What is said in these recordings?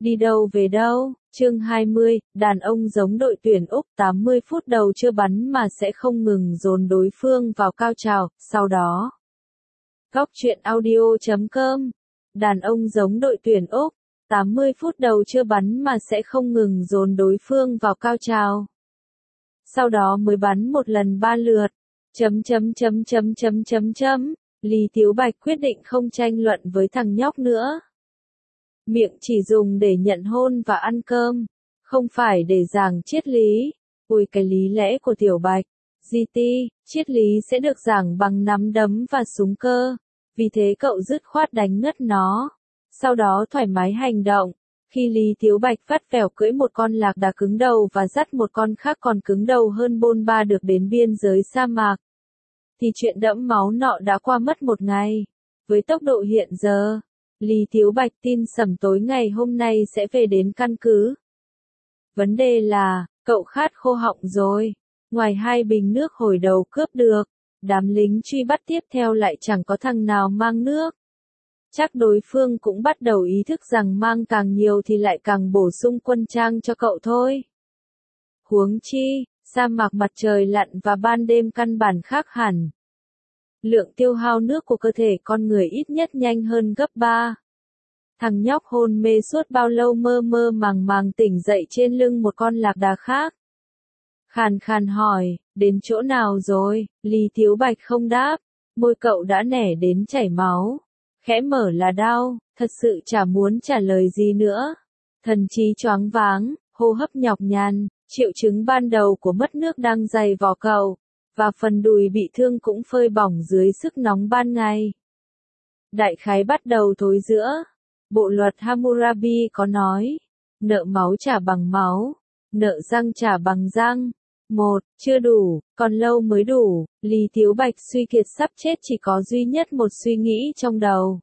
Đi đâu về đâu? Chương 20, đàn ông giống đội tuyển Úc 80 phút đầu chưa bắn mà sẽ không ngừng dồn đối phương vào cao trào, sau đó. Góc truyện audio.com. Đàn ông giống đội tuyển Úc 80 phút đầu chưa bắn mà sẽ không ngừng dồn đối phương vào cao trào. Sau đó mới bắn một lần 3 lượt. Lý Tiếu Bạch quyết định không tranh luận với thằng nhóc nữa. Miệng chỉ dùng để nhận hôn và ăn cơm, không phải để giảng triết lý. Ôi cái lý lẽ của Tiểu Bạch, GT, triết lý sẽ được giảng bằng nắm đấm và súng cơ. Vì thế cậu dứt khoát đánh ngất nó. Sau đó thoải mái hành động. Khi Lý Tiếu Bạch vắt vẻo cưỡi một con lạc đà cứng đầu và dắt một con khác còn cứng đầu hơn bôn ba được đến biên giới sa mạc, thì chuyện đẫm máu nọ đã qua mất một ngày. Với tốc độ hiện giờ, Lý Tiếu Bạch tin sẩm tối ngày hôm nay sẽ về đến căn cứ. Vấn đề là, cậu khát khô họng rồi. Ngoài 2 bình nước hồi đầu cướp được, đám lính truy bắt tiếp theo lại chẳng có thằng nào mang nước. Chắc đối phương cũng bắt đầu ý thức rằng mang càng nhiều thì lại càng bổ sung quân trang cho cậu thôi. Huống chi, sa mạc mặt trời lặn và ban đêm căn bản khác hẳn. Lượng tiêu hao nước của cơ thể con người ít nhất nhanh hơn gấp 3. Thằng nhóc hôn mê suốt bao lâu mơ mơ màng màng tỉnh dậy trên lưng một con lạc đà khác. Khàn khàn hỏi, đến chỗ nào rồi? Lý Tiếu Bạch không đáp, môi cậu đã nẻ đến chảy máu. Khẽ mở là đau, thật sự chả muốn trả lời gì nữa. Thần trí choáng váng, hô hấp nhọc nhằn, triệu chứng ban đầu của mất nước đang dày vò cậu, và phần đùi bị thương cũng phơi bỏng dưới sức nóng ban ngày. Đại khái bắt đầu thối rữa. Bộ luật Hammurabi có nói, nợ máu trả bằng máu, nợ răng trả bằng răng. Chưa đủ, còn lâu mới đủ. Lý Tiếu Bạch suy kiệt sắp chết chỉ có duy nhất một suy nghĩ trong đầu.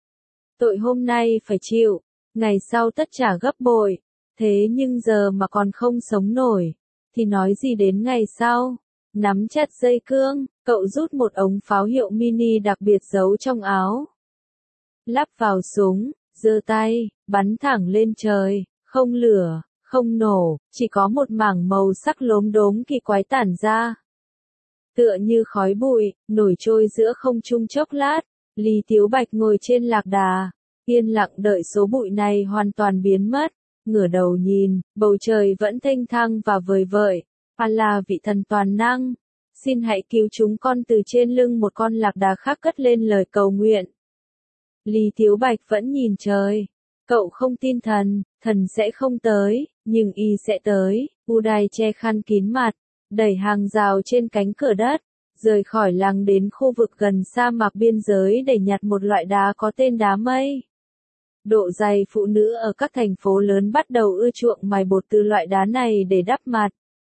Tội hôm nay phải chịu, ngày sau tất trả gấp bội. Thế nhưng giờ mà còn không sống nổi, thì nói gì đến ngày sau? Nắm chặt dây cương, cậu rút một ống pháo hiệu mini đặc biệt giấu trong áo. Lắp vào súng, giơ tay, bắn thẳng lên trời, không lửa, không nổ, chỉ có một mảng màu sắc lốm đốm kỳ quái tản ra. Tựa như khói bụi, nổi trôi giữa không trung chốc lát, Lý Tiếu Bạch ngồi trên lạc đà, yên lặng đợi số bụi này hoàn toàn biến mất, ngửa đầu nhìn, bầu trời vẫn thênh thang và vời vợi. Allah vị thần toàn năng, xin hãy cứu chúng con từ trên lưng một con lạc đà khác cất lên lời cầu nguyện. Lý Tiếu Bạch vẫn nhìn trời. Cậu không tin thần sẽ không tới, nhưng y sẽ tới. Uday che khăn kín mặt, đẩy hàng rào trên cánh cửa đất, rời khỏi làng đến khu vực gần sa mạc biên giới để nhặt một loại đá có tên đá mây. Độ dày phụ nữ ở các thành phố lớn bắt đầu ưa chuộng mài bột từ loại đá này để đắp mặt.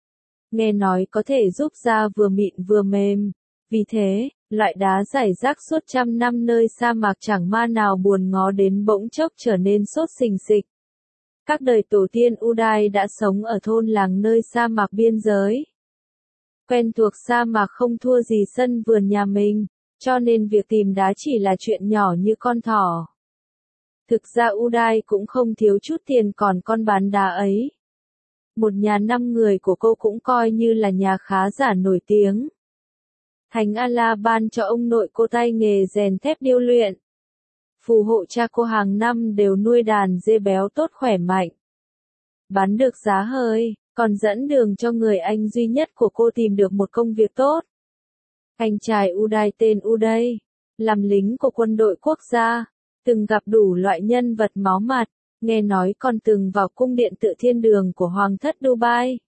Nghe nói có thể giúp da vừa mịn vừa mềm. Vì thế, loại đá rải rác suốt trăm năm nơi sa mạc chẳng ma nào buồn ngó đến bỗng chốc trở nên sốt sình sịch. Các đời tổ tiên Uday đã sống ở thôn làng nơi sa mạc biên giới. Quen thuộc sa mạc không thua gì sân vườn nhà mình, cho nên việc tìm đá chỉ là chuyện nhỏ như con thỏ. Thực ra Uday cũng không thiếu chút tiền còn con bán đá ấy. Một nhà 5 người của cô cũng coi như là nhà khá giả nổi tiếng. Thánh Allah ban cho ông nội cô tay nghề rèn thép điêu luyện. Phù hộ cha cô hàng năm đều nuôi đàn dê béo tốt khỏe mạnh. Bán được giá hơi, còn dẫn đường cho người anh duy nhất của cô tìm được một công việc tốt. Anh trai Uday tên Uday, làm lính của quân đội quốc gia, từng gặp đủ loại nhân vật máu mặt, nghe nói còn từng vào cung điện Tự Thiên Đường của Hoàng thất Dubai.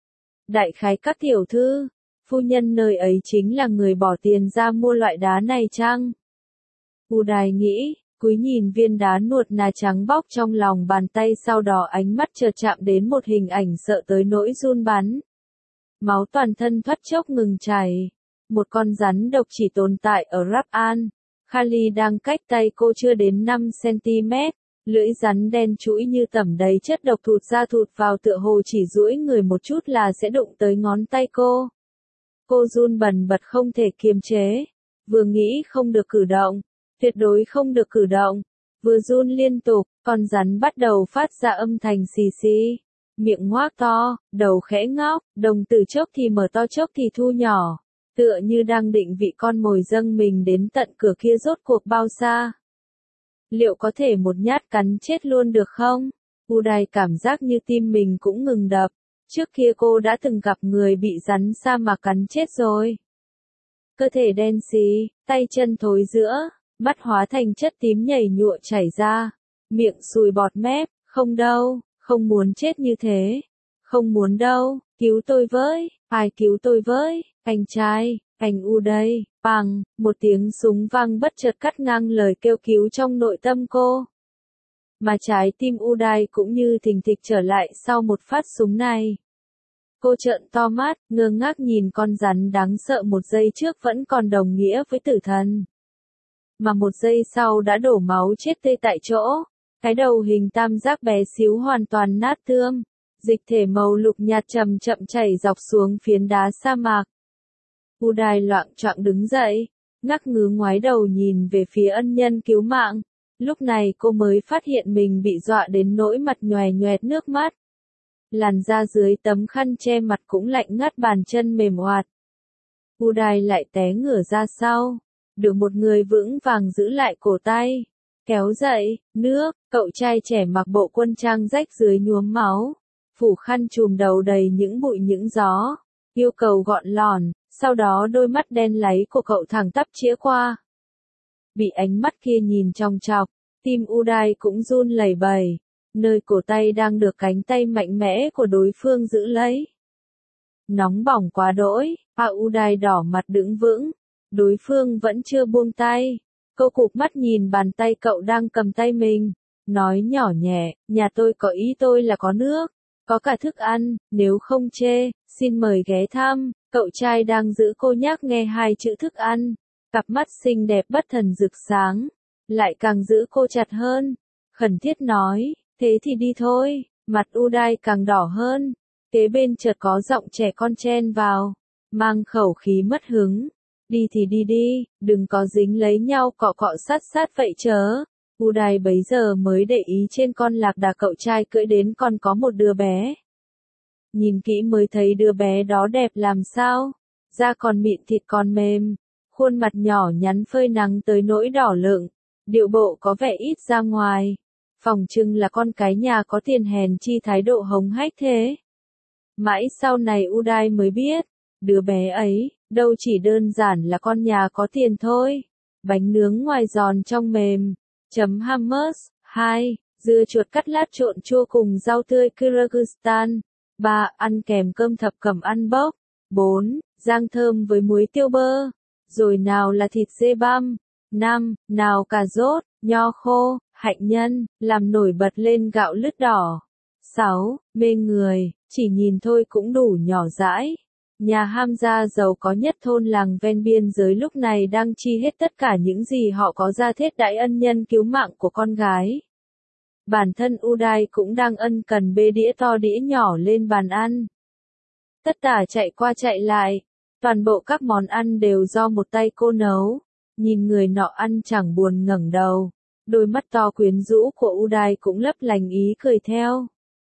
Đại khái các tiểu thư, phu nhân nơi ấy chính là người bỏ tiền ra mua loại đá này chăng? Uday nghĩ, cúi nhìn viên đá nuột nà trắng bóc trong lòng bàn tay, sau đó ánh mắt chợt chạm đến một hình ảnh sợ tới nỗi run bắn. Máu toàn thân thoát chốc ngừng chảy. Một con rắn độc chỉ tồn tại ở Rab-an. Khali đang cách tay cô chưa đến 5 cm. Lưỡi rắn đen trũi như tẩm đầy chất độc thụt ra thụt vào, tựa hồ chỉ duỗi người một chút là sẽ đụng tới ngón tay cô. Cô run bần bật không thể kiềm chế. Vừa nghĩ không được cử động, tuyệt đối không được cử động, vừa run liên tục, con rắn bắt đầu phát ra âm thanh xì xì, miệng ngoác to, đầu khẽ ngóc, đồng tử chốc thì mở to chốc thì thu nhỏ, tựa như đang định vị con mồi dâng mình đến tận cửa kia rốt cuộc bao xa. Liệu có thể một nhát cắn chết luôn được không? Uday cảm giác như tim mình cũng ngừng đập. Trước kia cô đã từng gặp người bị rắn sa mạc cắn chết rồi. Cơ thể đen xì, tay chân thối rữa, mắt hóa thành chất tím nhảy nhụa chảy ra, miệng sùi bọt mép, không đâu, không muốn chết như thế. Không muốn đâu, cứu tôi với, ai cứu tôi với, anh trai, anh Uday, bằng, một tiếng súng vang bất chợt cắt ngang lời kêu cứu trong nội tâm cô. Mà trái tim Uday cũng như thình thịch trở lại sau một phát súng này. Cô trợn to mắt, ngơ ngác nhìn con rắn đáng sợ một giây trước vẫn còn đồng nghĩa với tử thần. Mà một giây sau đã đổ máu chết tê tại chỗ. Cái đầu hình tam giác bé xíu hoàn toàn nát tươm. Dịch thể màu lục nhạt chậm chậm chảy dọc xuống phiến đá sa mạc. Uday loạng choạng đứng dậy, ngắc ngứ ngoái đầu nhìn về phía ân nhân cứu mạng. Lúc này cô mới phát hiện mình bị dọa đến nỗi mặt nhòe nhoẹt nước mắt. Làn da dưới tấm khăn che mặt cũng lạnh ngắt, bàn chân mềm oạt. Uday lại té ngửa ra sau, được một người vững vàng giữ lại cổ tay, kéo dậy. Nước, cậu trai trẻ mặc bộ quân trang rách dưới nhuốm máu, phủ khăn trùm đầu đầy những bụi những gió, yêu cầu gọn lỏn, sau đó đôi mắt đen láy của cậu thẳng tắp chĩa qua. Bị ánh mắt kia nhìn chòng chọc, tim Uday cũng run lẩy bẩy, nơi cổ tay đang được cánh tay mạnh mẽ của đối phương giữ lấy. Nóng bỏng quá đỗi, Uday đỏ mặt đứng vững, đối phương vẫn chưa buông tay. Cô cụp mắt nhìn bàn tay cậu đang cầm tay mình, nói nhỏ nhẹ, nhà tôi có ý tôi là có nước, có cả thức ăn, nếu không chê, xin mời ghé thăm. Cậu trai đang giữ cô nhắc nghe hai chữ thức ăn, cặp mắt xinh đẹp bất thần rực sáng, lại càng giữ cô chặt hơn, khẩn thiết nói, thế thì đi thôi. Mặt Uday càng đỏ hơn, kế bên chợt có giọng trẻ con chen vào, mang khẩu khí mất hứng, đi thì đi đi, đừng có dính lấy nhau cọ cọ sát sát vậy chớ. Uday bấy giờ mới để ý trên con lạc đà cậu trai cưỡi đến còn có một đứa bé. Nhìn kỹ mới thấy đứa bé đó đẹp làm sao, da còn mịn thịt còn mềm, khuôn mặt nhỏ nhắn phơi nắng tới nỗi đỏ lựng, điệu bộ có vẻ ít ra ngoài, phỏng chừng là con cái nhà có tiền hèn chi thái độ hống hách thế. Mãi sau này Uday mới biết, đứa bé ấy, đâu chỉ đơn giản là con nhà có tiền thôi. Bánh nướng ngoài giòn trong mềm, chấm hummus, 2, dưa chuột cắt lát trộn chua cùng rau tươi Kyrgyzstan, 3, ăn kèm cơm thập cẩm ăn bốc, 4, rang thơm với muối tiêu bơ, rồi nào là thịt dê băm, 5, nào cà rốt, nho khô, hạnh nhân, làm nổi bật lên gạo lứt đỏ. 6, mê người, chỉ nhìn thôi cũng đủ nhỏ dãi. Nhà Hamza giàu có nhất thôn làng ven biên giới lúc này đang chi hết tất cả những gì họ có ra thết đãi ân nhân cứu mạng của con gái. Bản thân Uday cũng đang ân cần bê đĩa to đĩa nhỏ lên bàn ăn. Tất tả chạy qua chạy lại, toàn bộ các món ăn đều do một tay cô nấu. Nhìn người nọ ăn chẳng buồn ngẩng đầu, đôi mắt to quyến rũ của Uday cũng lấp lánh ý cười theo.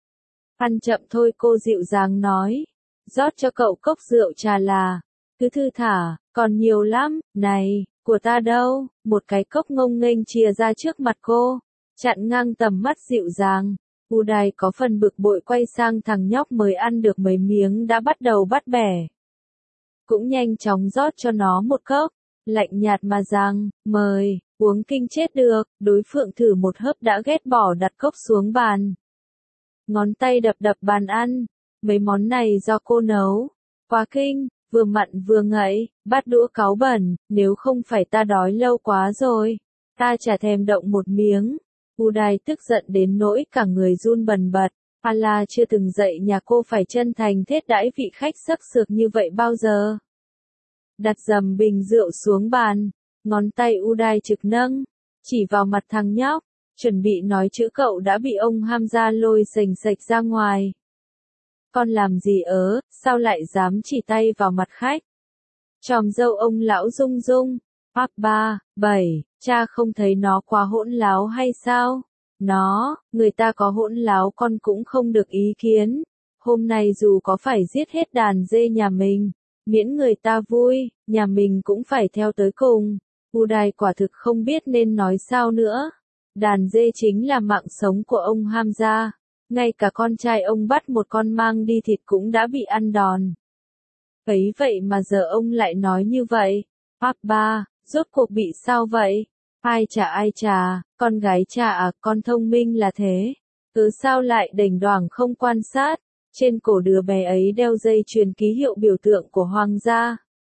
Ăn chậm thôi, cô dịu dàng nói, rót cho cậu cốc rượu trà là, cứ thư thả, còn nhiều lắm, này, của ta đâu. Một cái cốc ngông nghênh chìa ra trước mặt cô, chặn ngang tầm mắt dịu dàng. Uday có phần bực bội quay sang thằng nhóc mới ăn được mấy miếng đã bắt đầu bắt bẻ. Cũng nhanh chóng rót cho nó một cốc, lạnh nhạt mà rằng, mời, uống kinh chết được. Đối phương thử một hớp đã ghét bỏ đặt cốc xuống bàn. Ngón tay đập đập bàn ăn, mấy món này do cô nấu, quá kinh, vừa mặn vừa ngậy, bát đũa cáu bẩn, nếu không phải ta đói lâu quá rồi, ta chả thèm động một miếng. Uday tức giận đến nỗi cả người run bần bật, Allah chưa từng dạy nhà cô phải chân thành thết đãi vị khách sắc sược như vậy bao giờ. Đặt dầm bình rượu xuống bàn, ngón tay Uday trực nâng, chỉ vào mặt thằng nhóc, chuẩn bị nói chữ cậu đã bị ông Hamza lôi sềnh sệch ra ngoài. Con làm gì sao lại dám chỉ tay vào mặt khách? Chòm râu ông lão rung rung, 3, 7, cha không thấy nó quá hỗn láo hay sao? Người ta có hỗn láo con cũng không được ý kiến. Hôm nay dù có phải giết hết đàn dê nhà mình, miễn người ta vui, nhà mình cũng phải theo tới cùng. Uday quả thực không biết nên nói sao nữa. Đàn dê chính là mạng sống của ông Hamza. Ngay cả con trai ông bắt một con mang đi thịt cũng đã bị ăn đòn. Ấy vậy mà giờ ông lại nói như vậy. Papa, rốt cuộc bị sao vậy? Ai chà, con gái cha à, con thông minh là thế. Sao lại đềnh đoảng không quan sát? Trên cổ đứa bé ấy đeo dây chuyền ký hiệu biểu tượng của hoàng gia.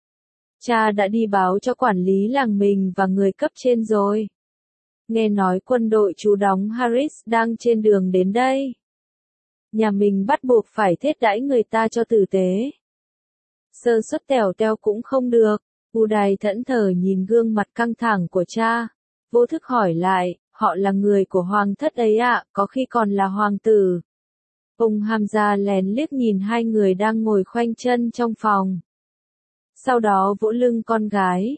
Cha đã đi báo cho quản lý làng mình và người cấp trên rồi. Nghe nói quân đội trú đóng Harris đang trên đường đến đây. Nhà mình bắt buộc phải thiết đãi người ta cho tử tế. Sơ suất tèo teo cũng không được. Uday thẫn thờ nhìn gương mặt căng thẳng của cha. Vô thức hỏi lại, họ là người của hoàng thất ấy ạ, có khi còn là hoàng tử. Ông Hamza lén liếc nhìn hai người đang ngồi khoanh chân trong phòng. Sau đó vỗ lưng con gái.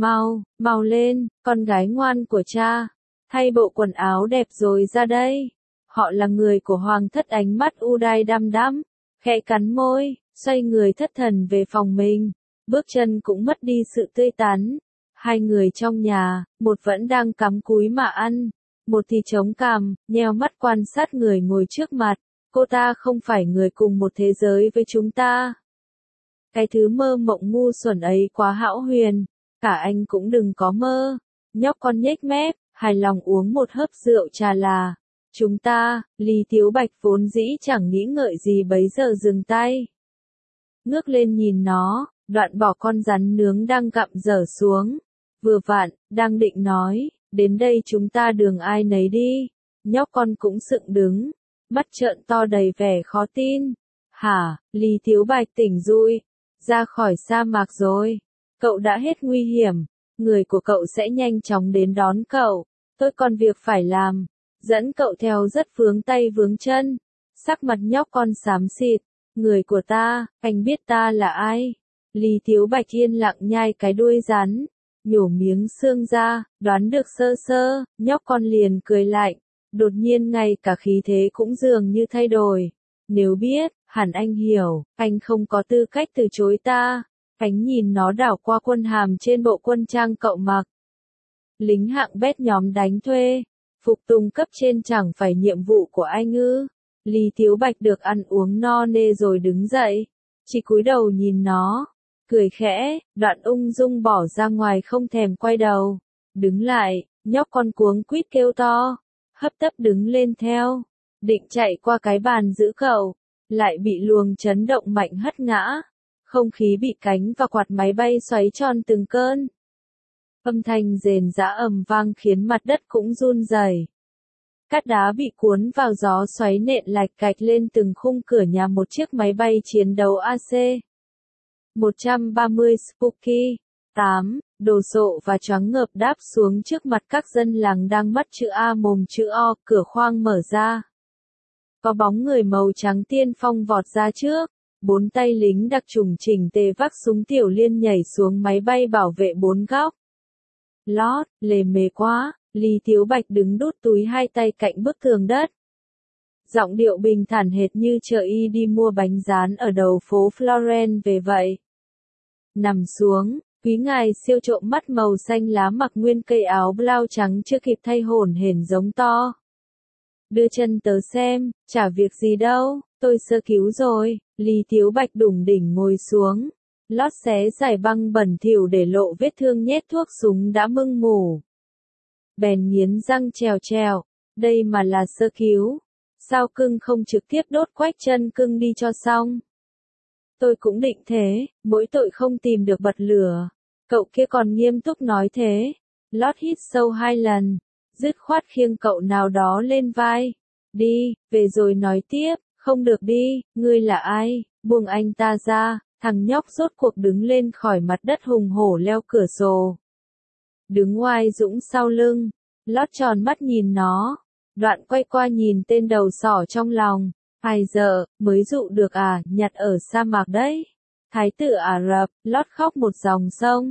Mau lên, con gái ngoan của cha. Thay bộ quần áo đẹp rồi ra đây. Họ là người của hoàng thất. Ánh mắt Uday đăm đăm, khẽ cắn môi, xoay người thất thần về phòng mình. Bước chân cũng mất đi sự tươi tắn. Hai người trong nhà, một vẫn đang cắm cúi mà ăn, một thì chống cằm, nheo mắt quan sát người ngồi trước mặt. Cô ta không phải người cùng một thế giới với chúng ta. Cái thứ mơ mộng ngu xuẩn ấy quá hão huyền, cả anh cũng đừng có mơ. Nhóc con nhếch mép, hài lòng uống một hớp rượu trà là. Chúng ta, Lý Tiếu Bạch vốn dĩ chẳng nghĩ ngợi gì bấy giờ dừng tay. Ngước lên nhìn nó, đoạn bỏ con rắn nướng đang gặm dở xuống. Vừa vặn, đang định nói, đến đây chúng ta đường ai nấy đi. Nhóc con cũng sựng đứng, mắt trợn to đầy vẻ khó tin. Hả, Lý Tiếu Bạch tỉnh dụi, ra khỏi sa mạc rồi. Cậu đã hết nguy hiểm, người của cậu sẽ nhanh chóng đến đón cậu. Tôi còn việc phải làm, dẫn cậu theo rất vướng tay vướng chân. Sắc mặt nhóc con xám xịt, người của ta, anh biết ta là ai? Lý Tiếu Bạch yên lặng nhai cái đuôi rắn, nhổ miếng xương ra, đoán được sơ sơ, nhóc con liền cười lạnh. Đột nhiên ngay cả khí thế cũng dường như thay đổi. Nếu biết, hẳn anh hiểu, anh không có tư cách từ chối ta. Ánh nhìn nó đảo qua quân hàm trên bộ quân trang cậu mặc. Lính hạng bét nhóm đánh thuê, phục tùng cấp trên chẳng phải nhiệm vụ của anh ư? Lý Tiếu Bạch được ăn uống no nê rồi đứng dậy, chỉ cúi đầu nhìn nó, cười khẽ, đoạn ung dung bỏ ra ngoài không thèm quay đầu. Đứng lại, nhóc con cuống quýt kêu to, hấp tấp đứng lên theo, định chạy qua cái bàn giữ cậu, lại bị luồng chấn động mạnh hất ngã. Không khí bị cánh và quạt máy bay xoáy tròn từng cơn. Âm thanh rền rã ầm vang khiến mặt đất cũng run rẩy. Cát đá bị cuốn vào gió xoáy nện lạch cạch lên từng khung cửa nhà một chiếc máy bay chiến đấu AC-130 Spooky 8, đồ sộ và choáng ngợp đáp xuống trước mặt các dân làng đang mắt chữ A mồm chữ O, cửa khoang mở ra. Có bóng người màu trắng tiên phong vọt ra trước, 4 tay lính đặc chủng chỉnh tề vác súng tiểu liên nhảy xuống máy bay bảo vệ 4 góc. Lót, lề mề quá, Lý Tiếu Bạch đứng đút túi hai tay cạnh bức tường đất. Giọng điệu bình thản hệt như chờ y đi mua bánh rán ở đầu phố Florence về vậy. Nằm xuống, quý ngài siêu trộm mắt màu xanh lá mặc nguyên cây áo blau trắng chưa kịp thay hổn hển giống to. Đưa chân tớ xem, chả việc gì đâu, tôi sơ cứu rồi. Lý Tiếu Bạch đủng đỉnh ngồi xuống, lót xé giải băng bẩn thỉu để lộ vết thương nhét thuốc súng đã mưng mủ. Bèn nghiến răng trèo trèo, đây mà là sơ cứu, sao cưng không trực tiếp đốt quách chân cưng đi cho xong. Tôi cũng định thế, mỗi tội không tìm được bật lửa. Cậu kia còn nghiêm túc nói thế. Lót hít sâu 2 lần, dứt khoát khiêng cậu nào đó lên vai. Đi, về rồi nói tiếp. Không được đi, ngươi là ai, buông anh ta ra. Thằng nhóc rốt cuộc đứng lên khỏi mặt đất hùng hổ leo cửa sổ. Đứng oai dũng sau lưng, lót tròn mắt nhìn nó, đoạn quay qua nhìn tên đầu sỏ trong lòng. Ai giờ, mới dụ được à, nhặt ở sa mạc đấy. Thái tử Ả Rập, lót khóc một dòng sông.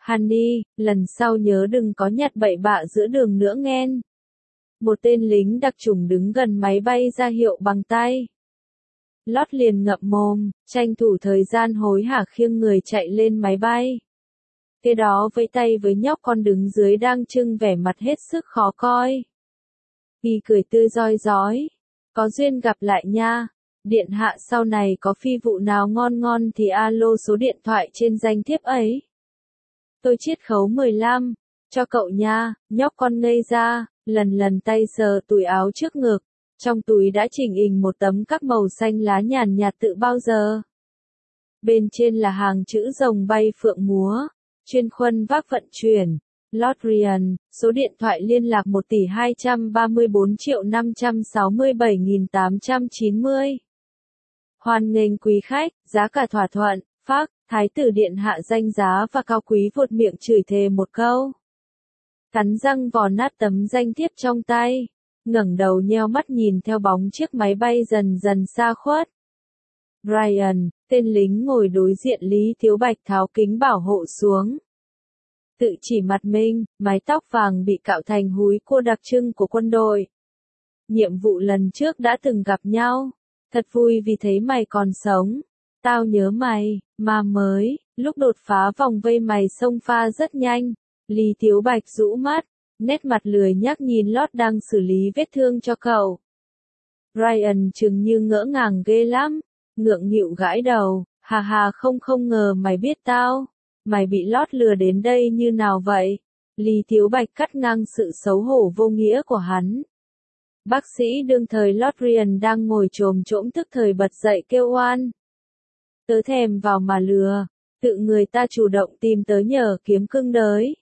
Honey, lần sau nhớ đừng có nhặt bậy bạ giữa đường nữa nghen. Một tên lính đặc chủng đứng gần máy bay ra hiệu bằng tay. Lót liền ngậm mồm, tranh thủ thời gian hối hả khiêng người chạy lên máy bay. Kế đó vẫy tay với nhóc con đứng dưới đang trưng vẻ mặt hết sức khó coi. Y cười tươi rói rói. Có duyên gặp lại nha. Điện hạ sau này có phi vụ nào ngon ngon thì alo số điện thoại trên danh thiếp ấy. Tôi chiết khấu 15, cho cậu nha. Nhóc con ngây ra, lần tay sờ túi áo trước ngực. Trong túi đã chỉnh hình một tấm các màu xanh lá nhàn nhạt tự bao giờ. Bên trên là hàng chữ rồng bay phượng múa, chuyên khuân vác vận chuyển. Lord Ryan, số điện thoại liên lạc 1.234.567.890. Hoan nghênh quý khách, giá cả thỏa thuận, phác, thái tử điện hạ danh giá và cao quý vột miệng chửi thề một câu. Cắn răng vò nát tấm danh thiếp trong tay, ngẩng đầu nheo mắt nhìn theo bóng chiếc máy bay dần dần xa khuất. Ryan, tên lính ngồi đối diện Lý Thiếu Bạch tháo kính bảo hộ xuống. Tự chỉ mặt mình, mái tóc vàng bị cạo thành húi cua đặc trưng của quân đội. Nhiệm vụ lần trước đã từng gặp nhau. Thật vui vì thấy mày còn sống. Tao nhớ mày, mà mới, lúc đột phá vòng vây mày xông pha rất nhanh. Lý Thiếu Bạch rũ mắt, nét mặt lười nhác nhìn Lót đang xử lý vết thương cho cậu. Ryan chừng như ngỡ ngàng ghê lắm, ngượng nghịu gãi đầu, hà không ngờ mày biết tao. Mày bị Lót lừa đến đây như nào vậy? Lý Thiếu Bạch cắt ngang sự xấu hổ vô nghĩa của hắn. Bác sĩ đương thời Lord Ryan đang ngồi chồm chỗm tức thời bật dậy kêu oan. Tớ thèm vào mà lừa, tự người ta chủ động tìm tớ nhờ kiếm cưng đới.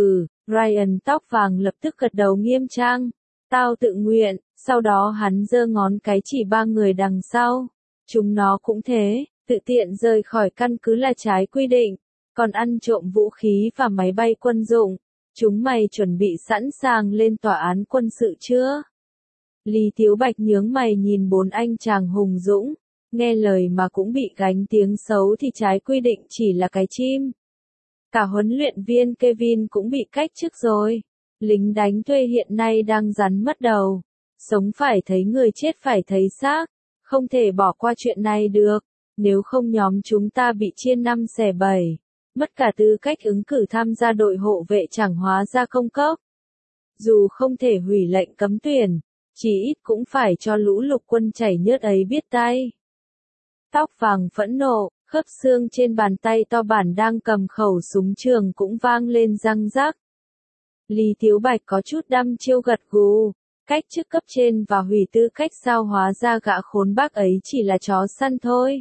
Ryan tóc vàng lập tức gật đầu nghiêm trang. Tao tự nguyện, sau đó hắn giơ ngón cái chỉ ba người đằng sau. Chúng nó cũng thế, tự tiện rời khỏi căn cứ là trái quy định. Còn ăn trộm vũ khí và máy bay quân dụng, chúng mày chuẩn bị sẵn sàng lên tòa án quân sự chưa? Lý Thiếu Bạch nhướng mày nhìn bốn anh chàng hùng dũng, nghe lời mà cũng bị gánh tiếng xấu thì trái quy định chỉ là cái chim. Cả huấn luyện viên Kevin cũng bị cách chức rồi. Lính đánh thuê hiện nay đang rắn mất đầu. Sống phải thấy người chết phải thấy xác. Không thể bỏ qua chuyện này được. Nếu không nhóm chúng ta bị chia 5 xẻ 7. Mất cả tư cách ứng cử tham gia đội hộ vệ chẳng hóa ra công cốc. Dù không thể hủy lệnh cấm tuyển, chỉ ít cũng phải cho lũ lục quân chảy nhớt ấy biết tay. Tóc vàng phẫn nộ, khớp xương trên bàn tay to bản đang cầm khẩu súng trường cũng vang lên răng rắc. Lý Thiếu Bạch có chút đăm chiêu gật gù, cách chức cấp trên và hủy tư cách sao hóa ra gã khốn bác ấy chỉ là chó săn thôi.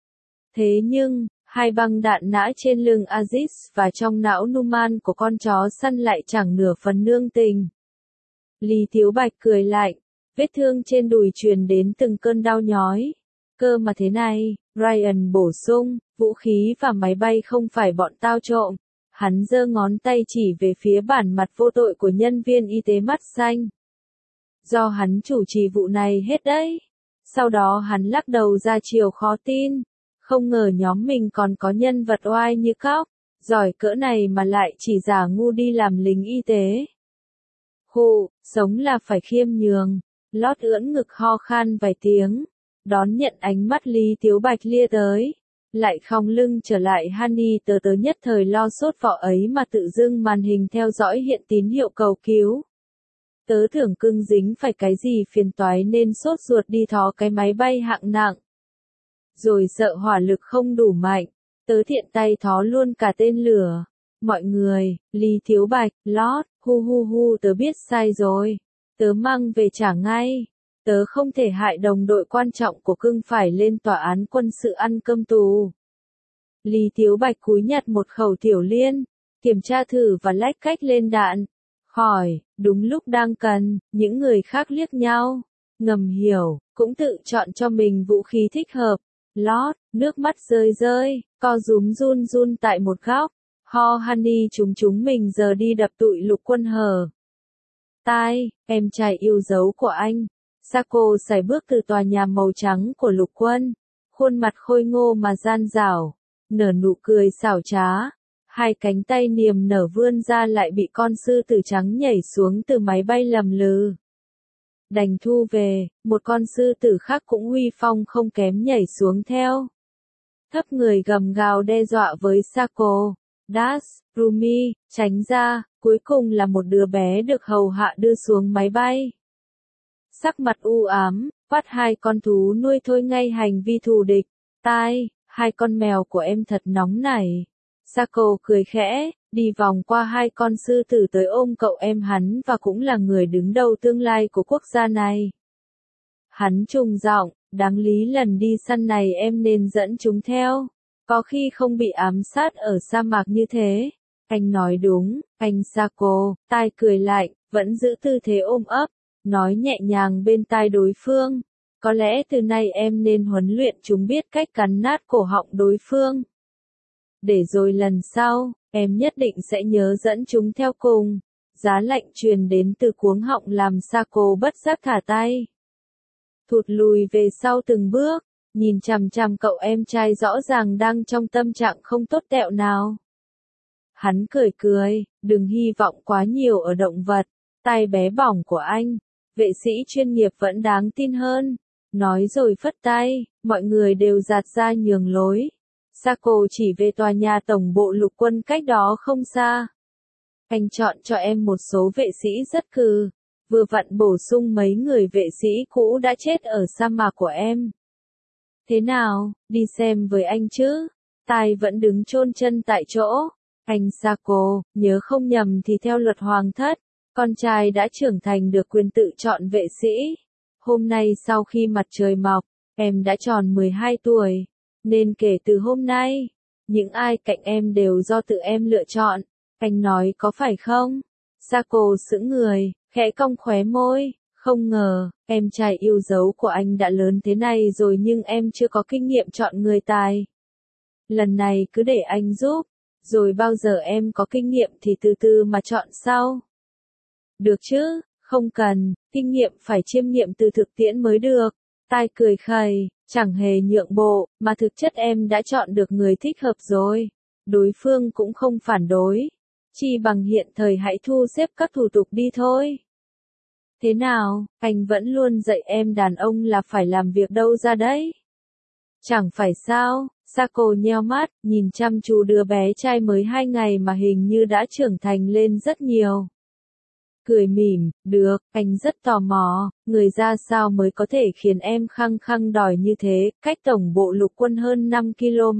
Thế nhưng, hai băng đạn nã trên lưng Aziz và trong não Numan của con chó săn lại chẳng nửa phần nương tình. Lý Thiếu Bạch cười lạnh, vết thương trên đùi truyền đến từng cơn đau nhói. Cơ mà thế này, Ryan bổ sung, vũ khí và máy bay không phải bọn tao trộm. Hắn giơ ngón tay chỉ về phía bản mặt vô tội của nhân viên y tế mắt xanh. Do hắn chủ trì vụ này hết đấy. Sau đó hắn lắc đầu ra chiều khó tin. Không ngờ nhóm mình còn có nhân vật oai như cóc. Giỏi cỡ này mà lại chỉ giả ngu đi làm lính y tế. Hù, sống là phải khiêm nhường. Lót ưỡn ngực ho khan vài tiếng. Đón nhận ánh mắt Lý Thiếu Bạch lia tới. Lại khom lưng trở lại Honey tớ nhất thời lo sốt vỏ ấy mà tự dưng màn hình theo dõi hiện tín hiệu cầu cứu. Tớ tưởng cưng dính phải cái gì phiền toái nên sốt ruột đi thó cái máy bay hạng nặng. Rồi sợ hỏa lực không đủ mạnh, tớ thiện tay thó luôn cả tên lửa. Mọi người, Lý Thiếu Bạch, Lót, hu tớ biết sai rồi. Tớ mang về trả ngay. Tớ không thể hại đồng đội quan trọng của cưng phải lên tòa án quân sự ăn cơm tù. Lý Thiếu Bạch cúi nhặt một khẩu tiểu liên, kiểm tra thử và lách cách lên đạn. Hỏi, đúng lúc đang cần, những người khác liếc nhau, ngầm hiểu, cũng tự chọn cho mình vũ khí thích hợp. Lót, nước mắt rơi, co rúm run tại một góc. Honey chúng mình giờ đi đập tụi lục quân hờ. Tai, em trai yêu dấu của anh. Sako sải bước từ tòa nhà màu trắng của lục quân. Khuôn mặt khôi ngô mà gian dảo. Nở nụ cười xảo trá. Hai cánh tay niềm nở vươn ra lại bị con sư tử trắng nhảy xuống từ máy bay lầm lừ. Đành thu về, một con sư tử khác cũng uy phong không kém nhảy xuống theo. Thấp người gầm gào đe dọa với Sako, Das, Rumi, tránh ra, cuối cùng là một đứa bé được hầu hạ đưa xuống máy bay. Sắc mặt u ám, bắt hai con thú nuôi thôi ngay hành vi thù địch. Tai, hai con mèo của em thật nóng nảy. Sako cười khẽ, đi vòng qua hai con sư tử tới ôm cậu em hắn và cũng là người đứng đầu tương lai của quốc gia này. Hắn trùng giọng, đáng lý lần đi săn này em nên dẫn chúng theo. Có khi không bị ám sát ở sa mạc như thế. Anh nói đúng, anh Sako, tai cười lại, vẫn giữ tư thế ôm ấp, nói nhẹ nhàng bên tai đối phương. Có lẽ từ nay em nên huấn luyện chúng biết cách cắn nát cổ họng đối phương. Để rồi lần sau, em nhất định sẽ nhớ dẫn chúng theo cùng. Giá lạnh truyền đến từ cuống họng làm Sako bất giác thả tay. Thụt lùi về sau từng bước, nhìn chằm chằm cậu em trai rõ ràng đang trong tâm trạng không tốt tẹo nào. Hắn cười cười, đừng hy vọng quá nhiều ở động vật, tay bé bỏng của anh, vệ sĩ chuyên nghiệp vẫn đáng tin hơn. Nói rồi phất tay, mọi người đều dạt ra nhường lối. Sako chỉ về tòa nhà tổng bộ lục quân cách đó không xa. Anh chọn cho em một số vệ sĩ rất cừ, vừa vặn bổ sung mấy người vệ sĩ cũ đã chết ở sa mạc của em. Thế nào, đi xem với anh chứ? Tai vẫn đứng chôn chân tại chỗ. Anh Sako, nhớ không nhầm thì theo luật hoàng thất, con trai đã trưởng thành được quyền tự chọn vệ sĩ. Hôm nay sau khi mặt trời mọc, em đã tròn 12 tuổi. Nên kể từ hôm nay, những ai cạnh em đều do tự em lựa chọn. Anh nói có phải không? Sako sững người, khẽ cong khóe môi. Không ngờ, em trai yêu dấu của anh đã lớn thế này rồi nhưng em chưa có kinh nghiệm chọn người tài. Lần này cứ để anh giúp, rồi bao giờ em có kinh nghiệm thì từ từ mà chọn sau. Được chứ, không cần, kinh nghiệm phải chiêm nghiệm từ thực tiễn mới được. Tai cười khẩy, chẳng hề nhượng bộ, mà thực chất em đã chọn được người thích hợp rồi. Đối phương cũng không phản đối. Chi bằng hiện thời hãy thu xếp các thủ tục đi thôi. Thế nào, anh vẫn luôn dạy em đàn ông là phải làm việc đâu ra đấy. Chẳng phải sao, Sako nheo mắt, nhìn chăm chú đứa bé trai mới 2 ngày mà hình như đã trưởng thành lên rất nhiều. Cười mỉm, được, anh rất tò mò, người ra sao mới có thể khiến em khăng khăng đòi như thế, cách tổng bộ lục quân hơn 5 km.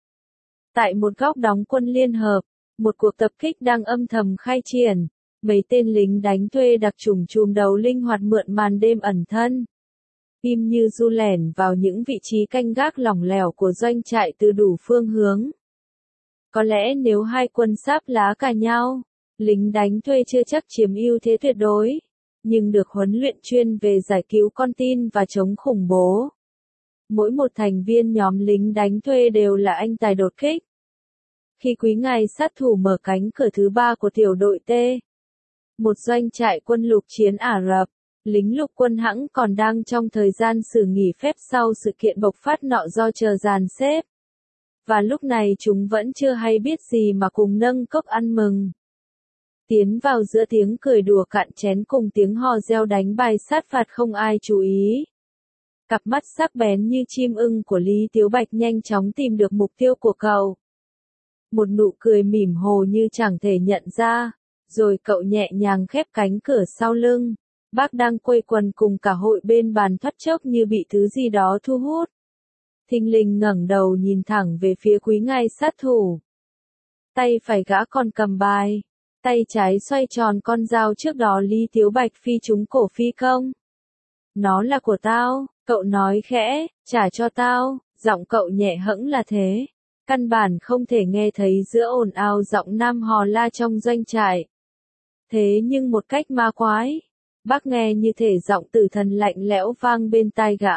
Tại một góc đóng quân liên hợp, một cuộc tập kích đang âm thầm khai triển. Mấy tên lính đánh thuê đặc chủng chùm đầu linh hoạt mượn màn đêm ẩn thân. Im như du lẻn vào những vị trí canh gác lỏng lẻo của doanh trại từ đủ phương hướng. Có lẽ nếu hai quân sáp lá cà nhau, lính đánh thuê chưa chắc chiếm ưu thế tuyệt đối, nhưng được huấn luyện chuyên về giải cứu con tin và chống khủng bố. Mỗi một thành viên nhóm lính đánh thuê đều là anh tài đột kích. Khi quý ngài sát thủ mở cánh cửa thứ 3 của tiểu đội T, một doanh trại quân lục chiến Ả Rập, lính lục quân hãng còn đang trong thời gian xử nghỉ phép sau sự kiện bộc phát nọ do chờ dàn xếp. Và lúc này chúng vẫn chưa hay biết gì mà cùng nâng cốc ăn mừng. Tiến vào giữa tiếng cười đùa cạn chén cùng tiếng hò reo đánh bài sát phạt không ai chú ý. Cặp mắt sắc bén như chim ưng của Lý Tiếu Bạch nhanh chóng tìm được mục tiêu của cậu. Một nụ cười mỉm hồ như chẳng thể nhận ra. Rồi cậu nhẹ nhàng khép cánh cửa sau lưng. Bác đang quây quần cùng cả hội bên bàn thoát chốc như bị thứ gì đó thu hút. Thình lình ngẩng đầu nhìn thẳng về phía quý ngài sát thủ. Tay phải gã còn cầm bài. Tay trái xoay tròn con dao trước đó Lý Tiếu Bạch phi trúng cổ phi công. Nó là của tao, cậu nói khẽ, trả cho tao, giọng cậu nhẹ hẫng là thế. Căn bản không thể nghe thấy giữa ồn ào giọng nam hò la trong doanh trại. Thế nhưng một cách ma quái, bác nghe như thể giọng tử thần lạnh lẽo vang bên tai gã.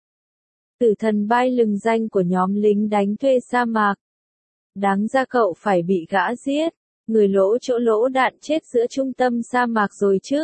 Tử thần bai lừng danh của nhóm lính đánh thuê sa mạc. Đáng ra cậu phải bị gã giết, người lỗ chỗ lỗ đạn chết giữa trung tâm sa mạc rồi chứ.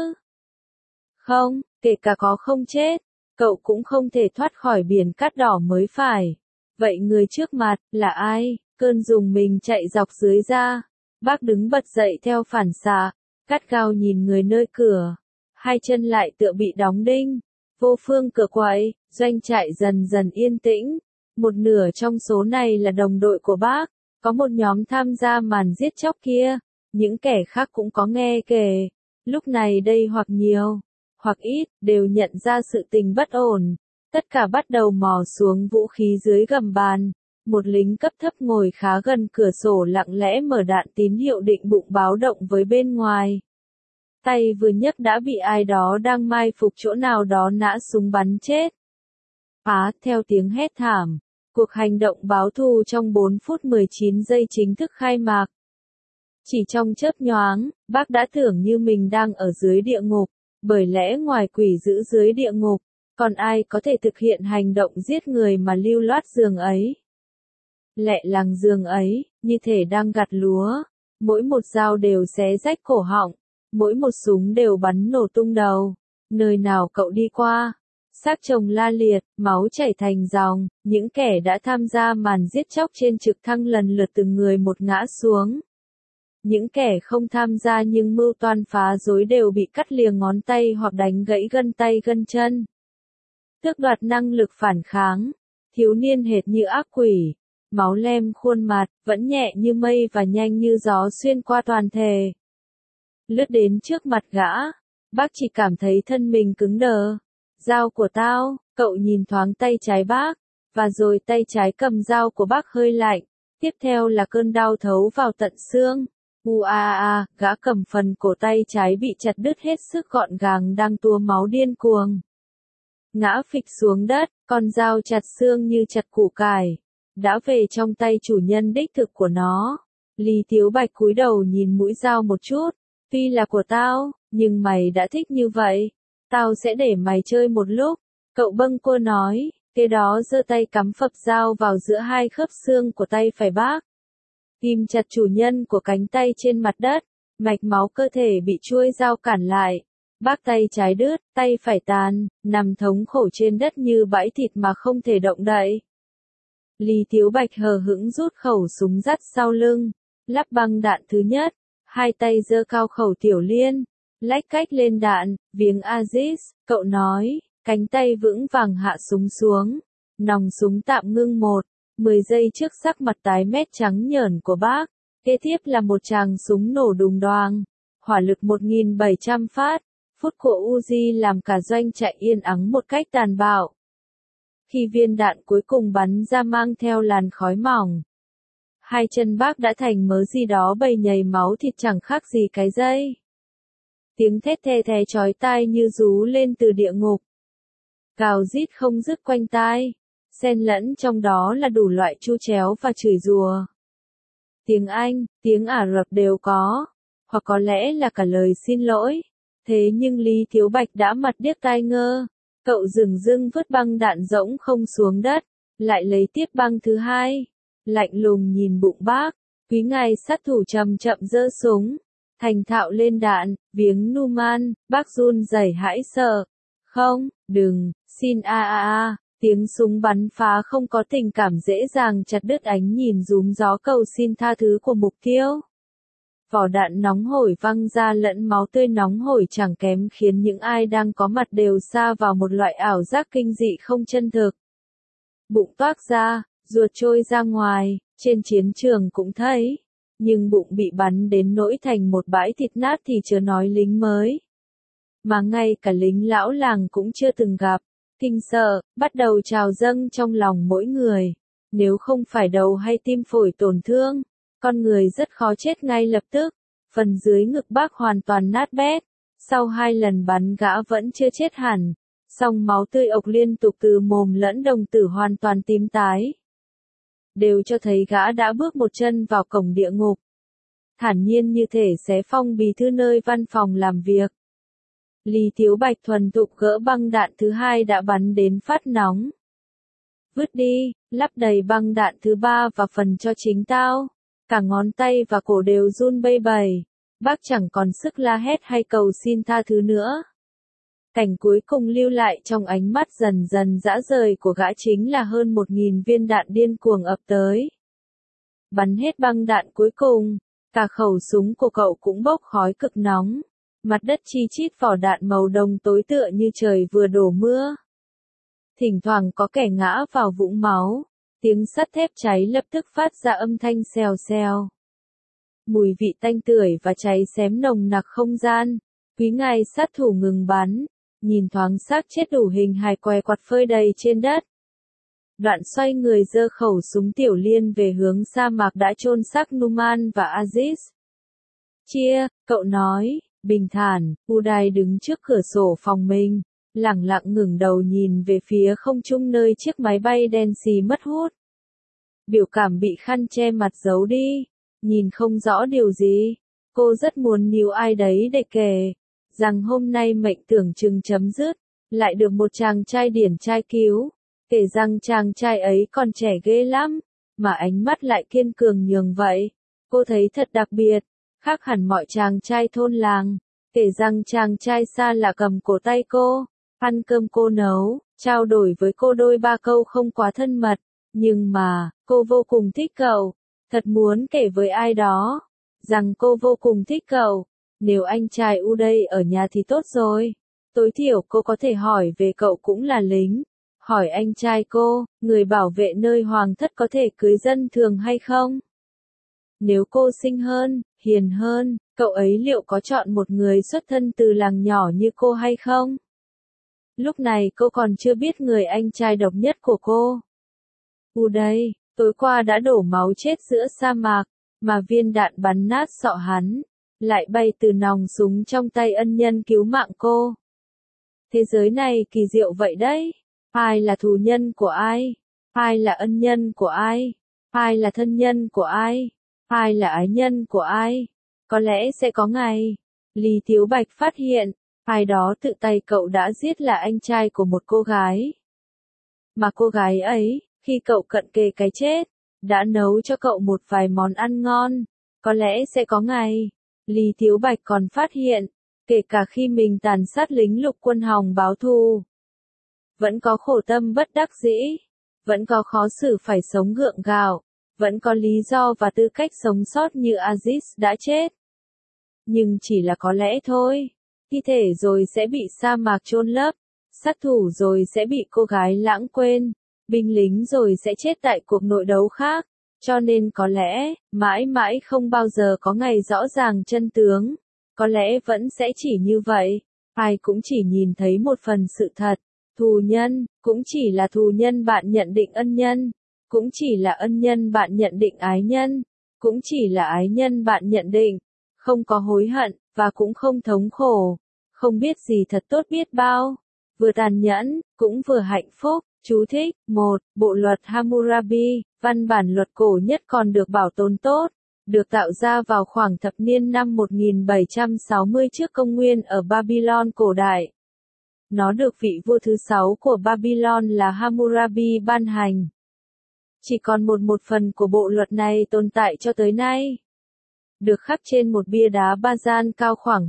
Không, kể cả có không chết, cậu cũng không thể thoát khỏi biển cát đỏ mới phải. Vậy người trước mặt, là ai? Cơn dùng mình chạy dọc dưới da. Bác đứng bật dậy theo phản xạ, gắt gao nhìn người nơi cửa. Hai chân lại tựa bị đóng đinh. Vô phương cửa quậy, doanh trại dần dần yên tĩnh. Một nửa trong số này là đồng đội của bác. Có một nhóm tham gia màn giết chóc kia. Những kẻ khác cũng có nghe kể. Lúc này đây hoặc nhiều, hoặc ít, đều nhận ra sự tình bất ổn. Tất cả bắt đầu mò xuống vũ khí dưới gầm bàn. Một lính cấp thấp ngồi khá gần cửa sổ lặng lẽ mở đạn tín hiệu định bụng báo động với bên ngoài. Tay vừa nhấc đã bị ai đó đang mai phục chỗ nào đó nã súng bắn chết. Theo tiếng hét thảm, cuộc hành động báo thù trong 4 phút 19 giây chính thức khai mạc. Chỉ trong chớp nhoáng, bác đã tưởng như mình đang ở dưới địa ngục, bởi lẽ ngoài quỷ dữ dưới địa ngục, còn ai có thể thực hiện hành động giết người mà lưu loát giường ấy. Lẹ làng giường ấy, như thể đang gặt lúa, mỗi một dao đều xé rách cổ họng, mỗi một súng đều bắn nổ tung đầu. Nơi nào cậu đi qua, xác chồng la liệt, máu chảy thành dòng, những kẻ đã tham gia màn giết chóc trên trực thăng lần lượt từng người một ngã xuống. Những kẻ không tham gia nhưng mưu toan phá rối đều bị cắt lìa ngón tay hoặc đánh gãy gân tay gân chân. Tước đoạt năng lực phản kháng, thiếu niên hệt như ác quỷ, máu lem khuôn mặt, vẫn nhẹ như mây và nhanh như gió xuyên qua toàn thể. Lướt đến trước mặt gã, bác chỉ cảm thấy thân mình cứng đờ. Dao của tao, cậu nhìn thoáng tay trái bác, và rồi tay trái cầm dao của bác hơi lạnh, tiếp theo là cơn đau thấu vào tận xương. Gã cầm phần cổ tay trái bị chặt đứt hết sức gọn gàng đang tua máu điên cuồng. Ngã phịch xuống đất, con dao chặt xương như chặt củ cải, đã về trong tay chủ nhân đích thực của nó. Lý Tiếu Bạch cúi đầu nhìn mũi dao một chút, tuy là của tao, nhưng mày đã thích như vậy, tao sẽ để mày chơi một lúc, cậu bâng quơ nói, kế đó giơ tay cắm phập dao vào giữa hai khớp xương của tay phải bác. Ghim chặt chủ nhân của cánh tay trên mặt đất, mạch máu cơ thể bị chuôi dao cản lại. Bác tay trái đứt, tay phải tàn, nằm thống khổ trên đất như bãi thịt mà không thể động đậy. Lý Tiếu Bạch hờ hững rút khẩu súng dắt sau lưng, lắp băng đạn thứ nhất, hai tay giơ cao khẩu tiểu liên, lách cách lên đạn, viếng Aziz, cậu nói, cánh tay vững vàng hạ súng xuống, nòng súng tạm ngưng 10 giây trước sắc mặt tái mét trắng nhởn của bác, kế tiếp là một tràng súng nổ đùng đoàng, hỏa lực 1.700 phát, phút của Uzi làm cả doanh trại yên ắng một cách tàn bạo. Khi viên đạn cuối cùng bắn ra mang theo làn khói mỏng, hai chân bác đã thành mớ gì đó bầy nhầy máu thịt chẳng khác gì cái dây. Tiếng thét the thé chói tai như rú lên từ địa ngục. Gào rít không dứt quanh tai, xen lẫn trong đó là đủ loại chu chéo và chửi rủa. Tiếng Anh, tiếng Ả Rập đều có, hoặc có lẽ là cả lời xin lỗi. Thế nhưng Lý Thiếu Bạch đã mặt điếc tai ngơ. Cậu dửng dưng vứt băng đạn rỗng không xuống đất, lại lấy tiếp băng thứ hai. Lạnh lùng nhìn bụng bác, quý ngài sát thủ chậm chậm giơ súng, thành thạo lên đạn, viếng Numan, bác run rẩy hãi sợ. Không, đừng, xin tiếng súng bắn phá không có tình cảm dễ dàng chặt đứt ánh nhìn rúm gió cầu xin tha thứ của mục tiêu. Vỏ đạn nóng hổi văng ra lẫn máu tươi nóng hổi chẳng kém khiến những ai đang có mặt đều sa vào một loại ảo giác kinh dị không chân thực. Bụng toác ra, ruột trôi ra ngoài, trên chiến trường cũng thấy, nhưng bụng bị bắn đến nỗi thành một bãi thịt nát thì chớ nói lính mới. Mà ngay cả lính lão làng cũng chưa từng gặp, kinh sợ, bắt đầu trào dâng trong lòng mỗi người. Nếu không phải đầu hay tim phổi tổn thương, con người rất khó chết ngay lập tức. Phần dưới ngực bác hoàn toàn nát bét. Sau 2 lần bắn gã vẫn chưa chết hẳn. Song máu tươi ộc liên tục từ mồm lẫn đồng tử hoàn toàn tím tái. Đều cho thấy gã đã bước một chân vào cổng địa ngục. Thản nhiên như thể xé phong bì thư nơi văn phòng làm việc. Lý Thiếu Bạch thuần thục gỡ băng đạn thứ hai đã bắn đến phát nóng. Vứt đi, lắp đầy băng đạn thứ ba và phần cho chính tao. Cả ngón tay và cổ đều run bây bầy. Bác chẳng còn sức la hét hay cầu xin tha thứ nữa. Cảnh cuối cùng lưu lại trong ánh mắt dần dần rã rời của gã chính là hơn 1.000 viên đạn điên cuồng ập tới. bắn hết băng đạn cuối cùng, cả khẩu súng của cậu cũng bốc khói cực nóng. Mặt đất chi chít vỏ đạn màu đồng tối tựa như trời vừa đổ mưa. Thỉnh thoảng có kẻ ngã vào vũng máu, tiếng sắt thép cháy lập tức phát ra âm thanh xèo xèo. Mùi vị tanh tưởi và cháy xém nồng nặc không gian. Quý ngài sát thủ ngừng bắn, nhìn thoáng xác chết đủ hình hài què quặt phơi đầy trên đất. Đoạn xoay người giơ khẩu súng tiểu liên về hướng sa mạc đã chôn xác Numan và Aziz. Chia, cậu nói, bình thản. Uday đứng trước cửa sổ phòng mình, lẳng lặng ngẩng đầu nhìn về phía không trung nơi chiếc máy bay đen xì mất hút. Biểu cảm bị khăn che mặt giấu đi, nhìn không rõ điều gì. Cô rất muốn níu ai đấy để kể rằng hôm nay mệnh tưởng chừng chấm dứt, lại được một chàng trai điển trai cứu. Kể rằng chàng trai ấy còn trẻ ghê lắm, mà ánh mắt lại kiên cường nhường vậy. Cô thấy thật đặc biệt, khác hẳn mọi chàng trai thôn làng. Kể rằng chàng trai xa lạ cầm cổ tay cô, ăn cơm cô nấu, trao đổi với cô đôi ba câu không quá thân mật. Nhưng mà, cô vô cùng thích cậu. Thật muốn kể với ai đó, rằng cô vô cùng thích cậu. Nếu anh trai Uday ở nhà thì tốt rồi. Tối thiểu cô có thể hỏi về cậu cũng là lính. Hỏi anh trai cô, người bảo vệ nơi hoàng thất có thể cưới dân thường hay không? Nếu cô xinh hơn, hiền hơn, cậu ấy liệu có chọn một người xuất thân từ làng nhỏ như cô hay không? Lúc này cô còn chưa biết người anh trai độc nhất của cô. Uday, tối qua đã đổ máu chết giữa sa mạc, mà viên đạn bắn nát sọ hắn, lại bay từ nòng súng trong tay ân nhân cứu mạng cô. Thế giới này kỳ diệu vậy đấy. Ai là thù nhân của ai? Ai là ân nhân của ai? Ai là thân nhân của ai? Ai là ái nhân của ai? Có lẽ sẽ có ngày, Lý Thiếu Bạch phát hiện, ai đó tự tay cậu đã giết là anh trai của một cô gái. Mà cô gái ấy, khi cậu cận kề cái chết, đã nấu cho cậu một vài món ăn ngon. Có lẽ sẽ có ngày, Lý Thiếu Bạch còn phát hiện, kể cả khi mình tàn sát lính lục quân hòng báo thù, vẫn có khổ tâm bất đắc dĩ, vẫn có khó xử phải sống gượng gạo, vẫn có lý do và tư cách sống sót như Aziz đã chết. Nhưng chỉ là có lẽ thôi, thi thể rồi sẽ bị sa mạc chôn lấp, sát thủ rồi sẽ bị cô gái lãng quên, binh lính rồi sẽ chết tại cuộc nội đấu khác, cho nên có lẽ, mãi mãi không bao giờ có ngày rõ ràng chân tướng, có lẽ vẫn sẽ chỉ như vậy, ai cũng chỉ nhìn thấy một phần sự thật. Thù nhân, cũng chỉ là thù nhân bạn nhận định ân nhân, cũng chỉ là ân nhân bạn nhận định ái nhân, cũng chỉ là ái nhân bạn nhận định, không có hối hận, và cũng không thống khổ, không biết gì thật tốt biết bao, vừa tàn nhẫn, cũng vừa hạnh phúc. Chú thích, 1. Bộ luật Hammurabi, văn bản luật cổ nhất còn được bảo tồn tốt, được tạo ra vào khoảng thập niên năm 1760 trước công nguyên ở Babylon cổ đại. Nó được vị vua thứ 6 của Babylon là Hammurabi ban hành. Chỉ còn một phần của bộ luật này tồn tại cho tới nay. Được khắc trên một bia đá Bazan cao khoảng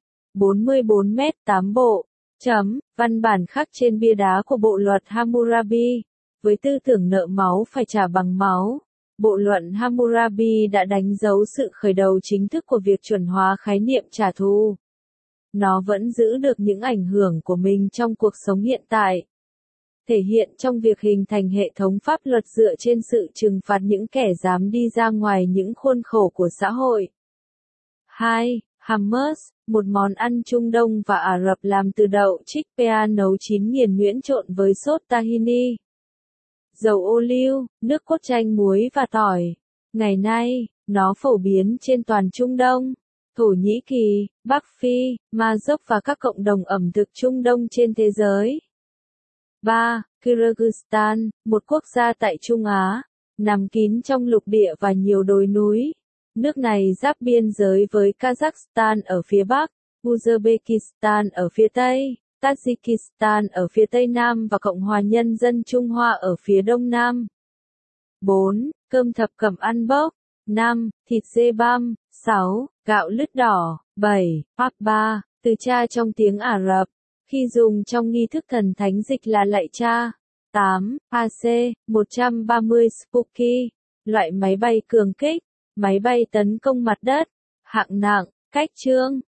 2,44 mét 8 bộ. Văn bản khắc trên bia đá của bộ luật Hammurabi, với tư tưởng nợ máu phải trả bằng máu. Bộ luật Hammurabi đã đánh dấu sự khởi đầu chính thức của việc chuẩn hóa khái niệm trả thù. Nó vẫn giữ được những ảnh hưởng của mình trong cuộc sống hiện tại. Thể hiện trong việc hình thành hệ thống pháp luật dựa trên sự trừng phạt những kẻ dám đi ra ngoài những khuôn khổ của xã hội. 2. Hummus, một món ăn Trung Đông và Ả Rập làm từ đậu chickpea nấu chín nghiền nhuyễn trộn với sốt tahini, dầu ô liu, nước cốt chanh muối và tỏi. Ngày nay, nó phổ biến trên toàn Trung Đông, Thổ Nhĩ Kỳ, Bắc Phi, Maroc và các cộng đồng ẩm thực Trung Đông trên thế giới. 3. Kyrgyzstan, một quốc gia tại Trung Á, nằm kín trong lục địa và nhiều đồi núi. Nước này giáp biên giới với Kazakhstan ở phía Bắc, Uzbekistan ở phía Tây, Tajikistan ở phía Tây Nam và Cộng hòa Nhân dân Trung Hoa ở phía Đông Nam. 4. Cơm thập cẩm ăn bốc. 5. Thịt dê băm. 6. Gạo lứt đỏ. 7. Habba, từ cha trong tiếng Ả Rập, khi dùng trong nghi thức thần thánh dịch là lạy cha. 8. AC, 130 Spooky, Loại máy bay cường kích, máy bay tấn công mặt đất, hạng nặng, cách chương.